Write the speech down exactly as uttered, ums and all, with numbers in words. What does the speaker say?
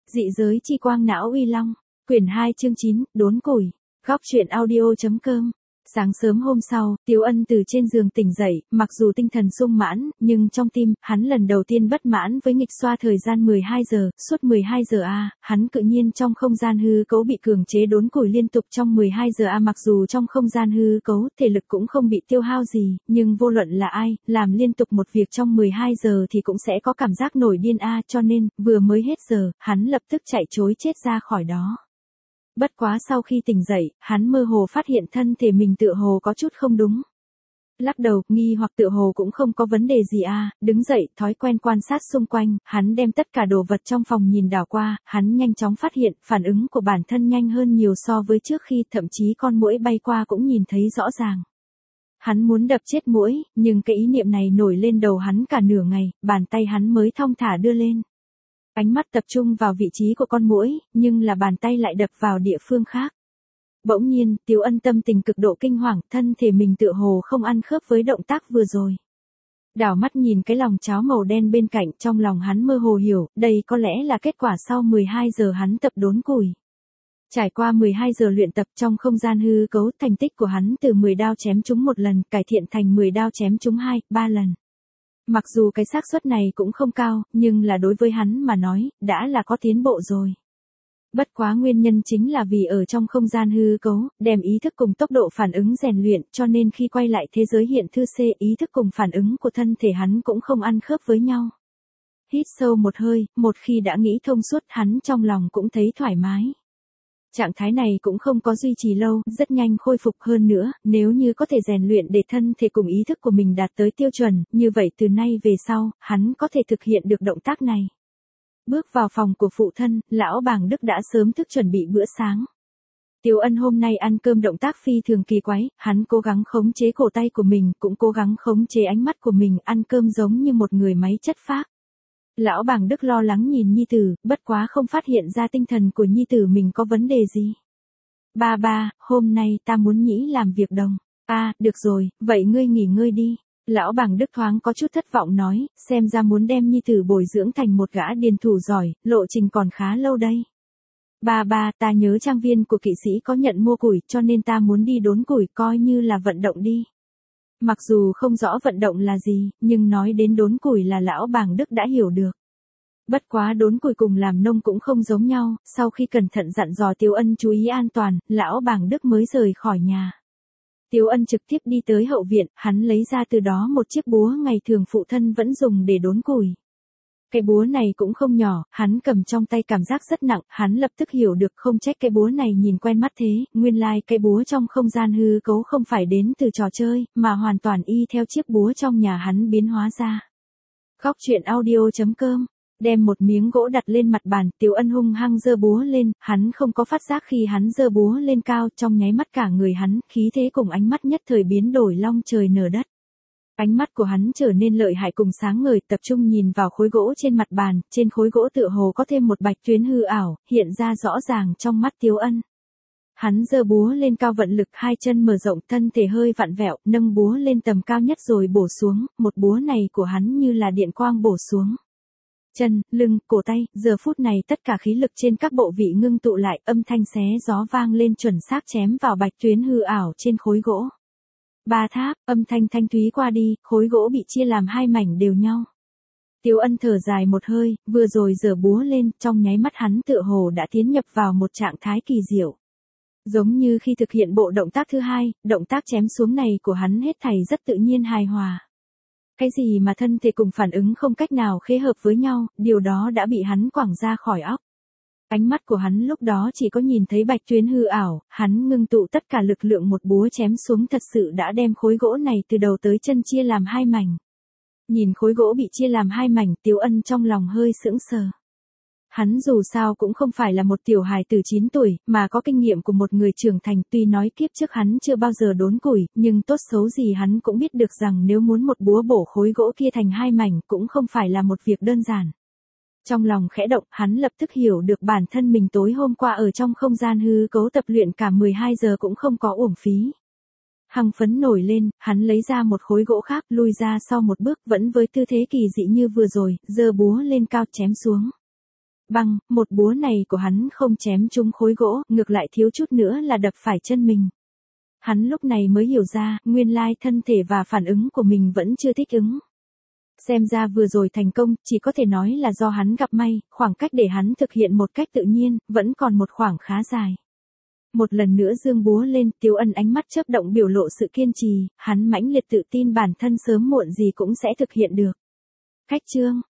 Dị giới chi quang não uy long, quyển hai chương chín, đốn củi. Góc truyện audio.com. Sáng sớm hôm sau, Tiếu Ân từ trên giường tỉnh dậy, mặc dù tinh thần sung mãn, nhưng trong tim, hắn lần đầu tiên bất mãn với nghịch xoa thời gian mười hai giờ, suốt mười hai giờ a, hắn cự nhiên trong không gian hư cấu bị cường chế đốn củi liên tục trong mười hai giờ a, mặc dù trong không gian hư cấu, thể lực cũng không bị tiêu hao gì, nhưng vô luận là ai, làm liên tục một việc trong mười hai giờ thì cũng sẽ có cảm giác nổi điên a, cho nên, vừa mới hết giờ, hắn lập tức chạy trối chết ra khỏi đó. Bất quá sau khi tỉnh dậy, hắn mơ hồ phát hiện thân thể mình tựa hồ có chút không đúng. Lắc đầu, nghi hoặc tựa hồ cũng không có vấn đề gì à, đứng dậy, thói quen quan sát xung quanh, hắn đem tất cả đồ vật trong phòng nhìn đảo qua, hắn nhanh chóng phát hiện, phản ứng của bản thân nhanh hơn nhiều so với trước khi, thậm chí con muỗi bay qua cũng nhìn thấy rõ ràng. Hắn muốn đập chết muỗi, nhưng cái ý niệm này nổi lên đầu hắn cả nửa ngày, bàn tay hắn mới thong thả đưa lên. Ánh mắt tập trung vào vị trí của con muỗi, nhưng là bàn tay lại đập vào địa phương khác. Bỗng nhiên, Tiếu Ân tâm tình cực độ kinh hoàng, thân thể mình tựa hồ không ăn khớp với động tác vừa rồi. Đảo mắt nhìn cái lòng cháo màu đen bên cạnh, trong lòng hắn mơ hồ hiểu, đây có lẽ là kết quả sau mười hai giờ hắn tập đốn củi. Trải qua mười hai giờ luyện tập trong không gian hư cấu, thành tích của hắn từ mười đao chém trúng một lần, cải thiện thành mười đao chém trúng hai, ba lần. Mặc dù cái xác suất này cũng không cao, nhưng là đối với hắn mà nói, đã là có tiến bộ rồi. Bất quá nguyên nhân chính là vì ở trong không gian hư cấu, đem ý thức cùng tốc độ phản ứng rèn luyện, cho nên khi quay lại thế giới hiện thư C, ý thức cùng phản ứng của thân thể hắn cũng không ăn khớp với nhau. Hít sâu một hơi, một khi đã nghĩ thông suốt, hắn trong lòng cũng thấy thoải mái. Trạng thái này cũng không có duy trì lâu, rất nhanh khôi phục hơn nữa, nếu như có thể rèn luyện để thân thể cùng ý thức của mình đạt tới tiêu chuẩn, như vậy từ nay về sau, hắn có thể thực hiện được động tác này. Bước vào phòng của phụ thân, lão bàng Đức đã sớm thức chuẩn bị bữa sáng. Tiếu Ân hôm nay ăn cơm động tác phi thường kỳ quái, hắn cố gắng khống chế cổ tay của mình, cũng cố gắng khống chế ánh mắt của mình, ăn cơm giống như một người máy chất phác. Lão bàng Đức lo lắng nhìn nhi tử, bất quá không phát hiện ra tinh thần của nhi tử mình có vấn đề gì. Ba ba, hôm nay ta muốn nhĩ làm việc đồng. À, được rồi, vậy ngươi nghỉ ngơi đi. Lão bàng Đức thoáng có chút thất vọng nói, xem ra muốn đem nhi tử bồi dưỡng thành một gã điền thủ giỏi, lộ trình còn khá lâu đây. Ba ba, ta nhớ trang viên của kỵ sĩ có nhận mua củi, cho nên ta muốn đi đốn củi, coi như là vận động đi. Mặc dù không rõ vận động là gì, nhưng nói đến đốn củi là lão bàng Đức đã hiểu được. Bất quá đốn củi cùng làm nông cũng không giống nhau, sau khi cẩn thận dặn dò Tiếu Ân chú ý an toàn, lão bàng Đức mới rời khỏi nhà. Tiếu Ân trực tiếp đi tới hậu viện, hắn lấy ra từ đó một chiếc búa ngày thường phụ thân vẫn dùng để đốn củi. Cái búa này cũng không nhỏ, hắn cầm trong tay cảm giác rất nặng, hắn lập tức hiểu được không trách cái búa này nhìn quen mắt thế, nguyên lai like cái búa trong không gian hư cấu không phải đến từ trò chơi, mà hoàn toàn y theo chiếc búa trong nhà hắn biến hóa ra. Góc truyện audio.com. Đem một miếng gỗ đặt lên mặt bàn, Tiếu Ân hung hăng giơ búa lên, hắn không có phát giác khi hắn giơ búa lên cao, trong nháy mắt cả người hắn, khí thế cùng ánh mắt nhất thời biến đổi long trời nở đất. Ánh mắt của hắn trở nên lợi hại cùng sáng ngời, tập trung nhìn vào khối gỗ trên mặt bàn, trên khối gỗ tựa hồ có thêm một bạch tuyến hư ảo, hiện ra rõ ràng trong mắt Tiếu Ân. Hắn giơ búa lên cao vận lực, hai chân mở rộng, thân thể hơi vặn vẹo, nâng búa lên tầm cao nhất rồi bổ xuống, một búa này của hắn như là điện quang bổ xuống. Chân, lưng, cổ tay, giờ phút này tất cả khí lực trên các bộ vị ngưng tụ lại, âm thanh xé gió vang lên chuẩn xác chém vào bạch tuyến hư ảo trên khối gỗ. Ba tháp, âm thanh thanh thúy qua đi, khối gỗ bị chia làm hai mảnh đều nhau. Tiếu Ân thở dài một hơi, vừa rồi giở búa lên, trong nháy mắt hắn tựa hồ đã tiến nhập vào một trạng thái kỳ diệu. Giống như khi thực hiện bộ động tác thứ hai, động tác chém xuống này của hắn hết thảy rất tự nhiên hài hòa. Cái gì mà thân thể cùng phản ứng không cách nào khế hợp với nhau, điều đó đã bị hắn quẳng ra khỏi óc. Ánh mắt của hắn lúc đó chỉ có nhìn thấy bạch tuyến hư ảo, hắn ngưng tụ tất cả lực lượng một búa chém xuống thật sự đã đem khối gỗ này từ đầu tới chân chia làm hai mảnh. Nhìn khối gỗ bị chia làm hai mảnh, Tiếu Ân trong lòng hơi sững sờ. Hắn dù sao cũng không phải là một tiểu hài từ chín tuổi, mà có kinh nghiệm của một người trưởng thành, tuy nói kiếp trước hắn chưa bao giờ đốn củi, nhưng tốt xấu gì hắn cũng biết được rằng nếu muốn một búa bổ khối gỗ kia thành hai mảnh cũng không phải là một việc đơn giản. Trong lòng khẽ động, hắn lập tức hiểu được bản thân mình tối hôm qua ở trong không gian hư cấu tập luyện cả mười hai giờ cũng không có uổng phí. Hằng phấn nổi lên, hắn lấy ra một khối gỗ khác, lui ra sau một bước, vẫn với tư thế kỳ dị như vừa rồi, giơ búa lên cao chém xuống. Bằng, một búa này của hắn không chém trúng khối gỗ, ngược lại thiếu chút nữa là đập phải chân mình. Hắn lúc này mới hiểu ra, nguyên lai thân thể và phản ứng của mình vẫn chưa thích ứng. Xem ra vừa rồi thành công, chỉ có thể nói là do hắn gặp may, khoảng cách để hắn thực hiện một cách tự nhiên, vẫn còn một khoảng khá dài. Một lần nữa giương búa lên, Tiếu Ân ánh mắt chớp động biểu lộ sự kiên trì, hắn mãnh liệt tự tin bản thân sớm muộn gì cũng sẽ thực hiện được. Khách trương,